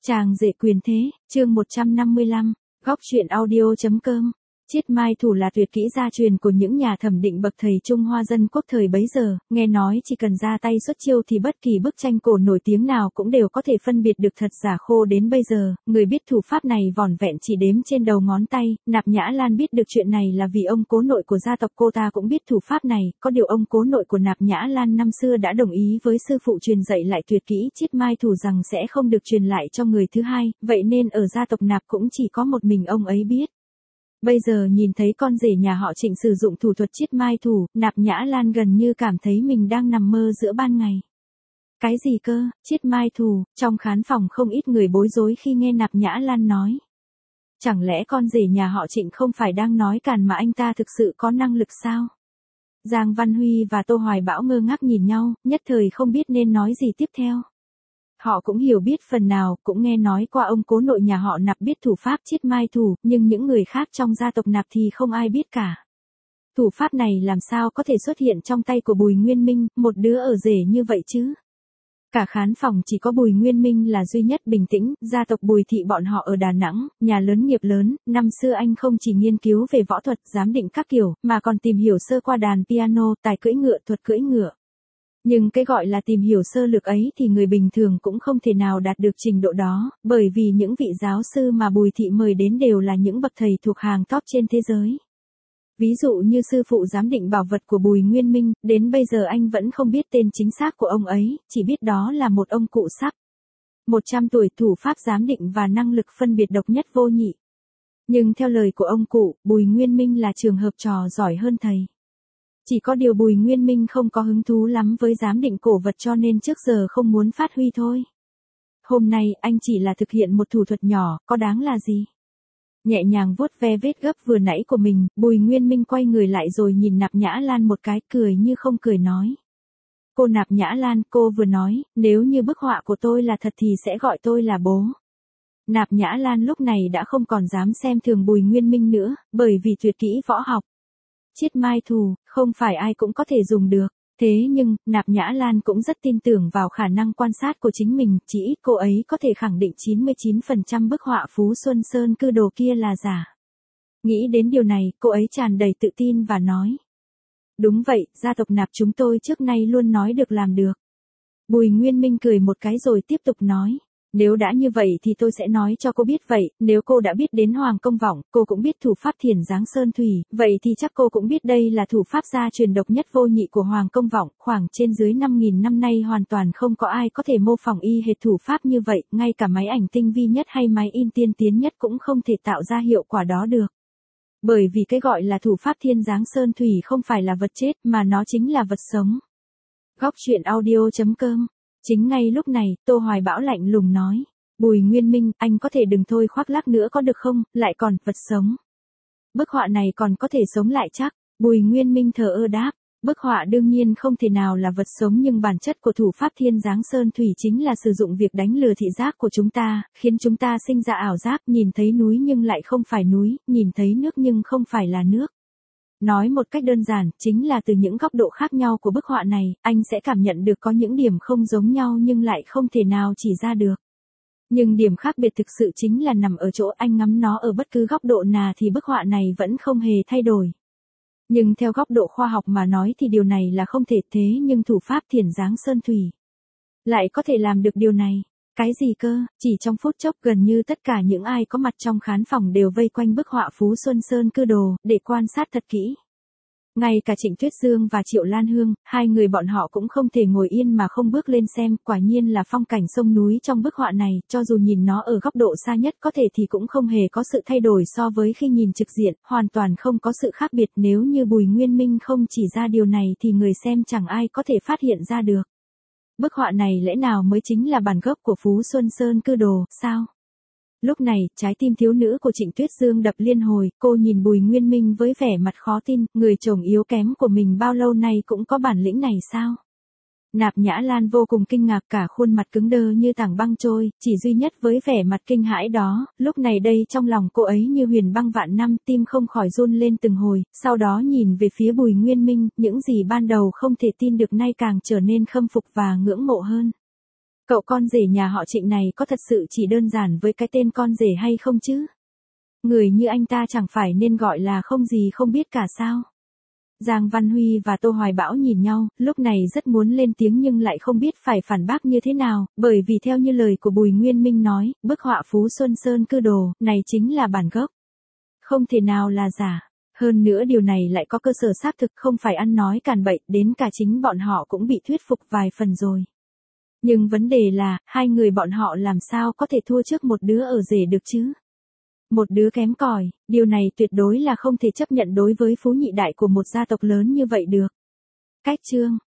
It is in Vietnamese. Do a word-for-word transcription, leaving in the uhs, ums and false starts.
Chàng rể quyền thế, chương một trăm năm mươi lăm, góc truyện audio.com. Chiết mai thủ là tuyệt kỹ gia truyền của những nhà thẩm định bậc thầy Trung Hoa dân quốc thời bấy giờ, nghe nói chỉ cần ra tay xuất chiêu thì bất kỳ bức tranh cổ nổi tiếng nào cũng đều có thể phân biệt được thật giả khô. Đến bây giờ, người biết thủ pháp này vỏn vẹn chỉ đếm trên đầu ngón tay. Nạp Nhã Lan biết được chuyện này là vì ông cố nội của gia tộc cô ta cũng biết thủ pháp này, có điều ông cố nội của Nạp Nhã Lan năm xưa đã đồng ý với sư phụ truyền dạy lại tuyệt kỹ chiết mai thủ rằng sẽ không được truyền lại cho người thứ hai, vậy nên ở gia tộc Nạp cũng chỉ có một mình ông ấy biết. Bây giờ nhìn thấy con rể nhà họ Trịnh sử dụng thủ thuật chiết mai thủ, Nạp Nhã Lan gần như cảm thấy mình đang nằm mơ giữa ban ngày. Cái gì cơ, chiết mai thủ? Trong khán phòng không ít người bối rối khi nghe Nạp Nhã Lan nói. Chẳng lẽ con rể nhà họ Trịnh không phải đang nói càn mà anh ta thực sự có năng lực sao? Giang Văn Huy và Tô Hoài Bão ngơ ngác nhìn nhau, nhất thời không biết nên nói gì tiếp theo. Họ cũng hiểu biết phần nào, cũng nghe nói qua ông cố nội nhà họ Nạp biết thủ pháp chiết mai thủ, nhưng những người khác trong gia tộc Nạp thì không ai biết cả. Thủ pháp này làm sao có thể xuất hiện trong tay của Bùi Nguyên Minh, một đứa ở rể như vậy chứ? Cả khán phòng chỉ có Bùi Nguyên Minh là duy nhất bình tĩnh. Gia tộc Bùi thị bọn họ ở Đà Nẵng, nhà lớn nghiệp lớn, năm xưa anh không chỉ nghiên cứu về võ thuật, giám định các kiểu, mà còn tìm hiểu sơ qua đàn piano, tài cưỡi ngựa, thuật cưỡi ngựa. Nhưng cái gọi là tìm hiểu sơ lược ấy thì người bình thường cũng không thể nào đạt được trình độ đó, bởi vì những vị giáo sư mà Bùi thị mời đến đều là những bậc thầy thuộc hàng top trên thế giới. Ví dụ như sư phụ giám định bảo vật của Bùi Nguyên Minh, đến bây giờ anh vẫn không biết tên chính xác của ông ấy, chỉ biết đó là một ông cụ sắp một trăm tuổi, thủ pháp giám định và năng lực phân biệt độc nhất vô nhị. Nhưng theo lời của ông cụ, Bùi Nguyên Minh là trường hợp trò giỏi hơn thầy. Chỉ có điều Bùi Nguyên Minh không có hứng thú lắm với giám định cổ vật cho nên trước giờ không muốn phát huy thôi. Hôm nay anh chỉ là thực hiện một thủ thuật nhỏ, có đáng là gì? Nhẹ nhàng vuốt ve vết gấp vừa nãy của mình, Bùi Nguyên Minh quay người lại rồi nhìn Nạp Nhã Lan một cái, cười như không cười nói. Cô Nạp Nhã Lan, cô vừa nói, nếu như bức họa của tôi là thật thì sẽ gọi tôi là bố. Nạp Nhã Lan lúc này đã không còn dám xem thường Bùi Nguyên Minh nữa, bởi vì tuyệt kỹ võ học chiết mai thủ, không phải ai cũng có thể dùng được. Thế nhưng, Nạp Nhã Lan cũng rất tin tưởng vào khả năng quan sát của chính mình, chỉ ít cô ấy có thể khẳng định chín mươi chín phần trăm bức họa Phú Xuân Sơn Cư Đồ kia là giả. Nghĩ đến điều này, cô ấy tràn đầy tự tin và nói. Đúng vậy, gia tộc Nạp chúng tôi trước nay luôn nói được làm được. Bùi Nguyên Minh cười một cái rồi tiếp tục nói. Nếu đã như vậy thì tôi sẽ nói cho cô biết vậy, nếu cô đã biết đến Hoàng Công Vọng, cô cũng biết thủ pháp Thiền Giáng Sơn Thủy, vậy thì chắc cô cũng biết đây là thủ pháp gia truyền độc nhất vô nhị của Hoàng Công Vọng, khoảng trên dưới năm nghìn năm nay hoàn toàn không có ai có thể mô phỏng y hệt thủ pháp như vậy, ngay cả máy ảnh tinh vi nhất hay máy in tiên tiến nhất cũng không thể tạo ra hiệu quả đó được. Bởi vì cái gọi là thủ pháp Thiên Giáng Sơn Thủy không phải là vật chết mà nó chính là vật sống. Góc truyện audio.com. Chính ngay lúc này, Tô Hoài Bão lạnh lùng nói. Bùi Nguyên Minh, anh có thể đừng thôi khoác lác nữa có được không, lại còn, vật sống. Bức họa này còn có thể sống lại chắc. Bùi Nguyên Minh thờ ơ đáp. Bức họa đương nhiên không thể nào là vật sống nhưng bản chất của thủ pháp Thiên Giáng Sơn Thủy chính là sử dụng việc đánh lừa thị giác của chúng ta, khiến chúng ta sinh ra ảo giác, nhìn thấy núi nhưng lại không phải núi, nhìn thấy nước nhưng không phải là nước. Nói một cách đơn giản, chính là từ những góc độ khác nhau của bức họa này, anh sẽ cảm nhận được có những điểm không giống nhau nhưng lại không thể nào chỉ ra được. Nhưng điểm khác biệt thực sự chính là nằm ở chỗ anh ngắm nó ở bất cứ góc độ nào thì bức họa này vẫn không hề thay đổi. Nhưng theo góc độ khoa học mà nói thì điều này là không thể, thế nhưng thủ pháp Thiền Giáng Sơn Thủy lại có thể làm được điều này. Cái gì cơ? Chỉ trong phút chốc gần như tất cả những ai có mặt trong khán phòng đều vây quanh bức họa Phú Xuân Sơn Cư Đồ, để quan sát thật kỹ. Ngay cả Trịnh Tuyết Dương và Triệu Lan Hương, hai người bọn họ cũng không thể ngồi yên mà không bước lên xem, quả nhiên là phong cảnh sông núi trong bức họa này, cho dù nhìn nó ở góc độ xa nhất có thể thì cũng không hề có sự thay đổi so với khi nhìn trực diện, hoàn toàn không có sự khác biệt. Nếu như Bùi Nguyên Minh không chỉ ra điều này thì người xem chẳng ai có thể phát hiện ra được. Bức họa này lẽ nào mới chính là bản gốc của Phú Xuân Sơn Cư Đồ, sao? Lúc này, trái tim thiếu nữ của Trịnh Tuyết Dương đập liên hồi, cô nhìn Bùi Nguyên Minh với vẻ mặt khó tin, người chồng yếu kém của mình bao lâu nay cũng có bản lĩnh này sao? Nạp Nhã Lan vô cùng kinh ngạc, cả khuôn mặt cứng đơ như tảng băng trôi, chỉ duy nhất với vẻ mặt kinh hãi đó, lúc này đây trong lòng cô ấy như huyền băng vạn năm, tim không khỏi run lên từng hồi, sau đó nhìn về phía Bùi Nguyên Minh, những gì ban đầu không thể tin được nay càng trở nên khâm phục và ngưỡng mộ hơn. Cậu con rể nhà họ Trịnh này có thật sự chỉ đơn giản với cái tên con rể hay không chứ? Người như anh ta chẳng phải nên gọi là không gì không biết cả sao? Giang Văn Huy và Tô Hoài Bão nhìn nhau, lúc này rất muốn lên tiếng nhưng lại không biết phải phản bác như thế nào, bởi vì theo như lời của Bùi Nguyên Minh nói, bức họa Phú Xuân Sơn Cư Đồ, này chính là bản gốc. Không thể nào là giả. Hơn nữa điều này lại có cơ sở xác thực, không phải ăn nói càn bậy, đến cả chính bọn họ cũng bị thuyết phục vài phần rồi. Nhưng vấn đề là, hai người bọn họ làm sao có thể thua trước một đứa ở rể được chứ? Một đứa kém cỏi, điều này tuyệt đối là không thể chấp nhận đối với phú nhị đại của một gia tộc lớn như vậy được. Cách chương